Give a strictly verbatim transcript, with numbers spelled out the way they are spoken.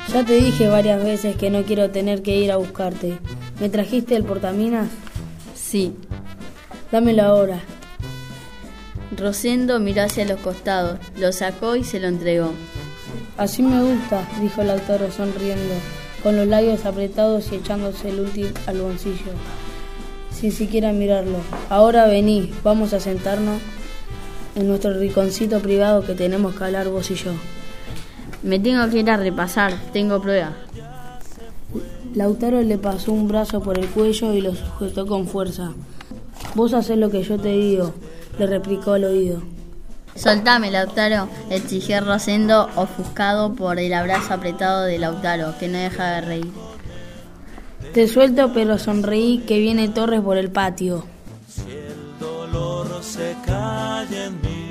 Ya te dije varias veces que no quiero tener que ir a buscarte. ¿Me trajiste el portaminas? Sí. Dámelo ahora. Rosendo miró hacia los costados, lo sacó y se lo entregó. Así me gusta, dijo Lautaro sonriendo, con los labios apretados y echándose el último al bolsillo, sin siquiera mirarlo. Ahora vení, vamos a sentarnos en nuestro rinconcito privado que tenemos que hablar vos y yo. Me tengo que ir a repasar, tengo pruebas. Lautaro le pasó un brazo por el cuello y lo sujetó con fuerza. Vos hacés lo que yo te digo, le replicó al oído. Soltame, Lautaro, exigió Rosendo, ofuscado por el abrazo apretado de Lautaro, que no deja de reír. Te suelto, pero sonreí que viene Torres por el patio. Si el dolor se cae en mí.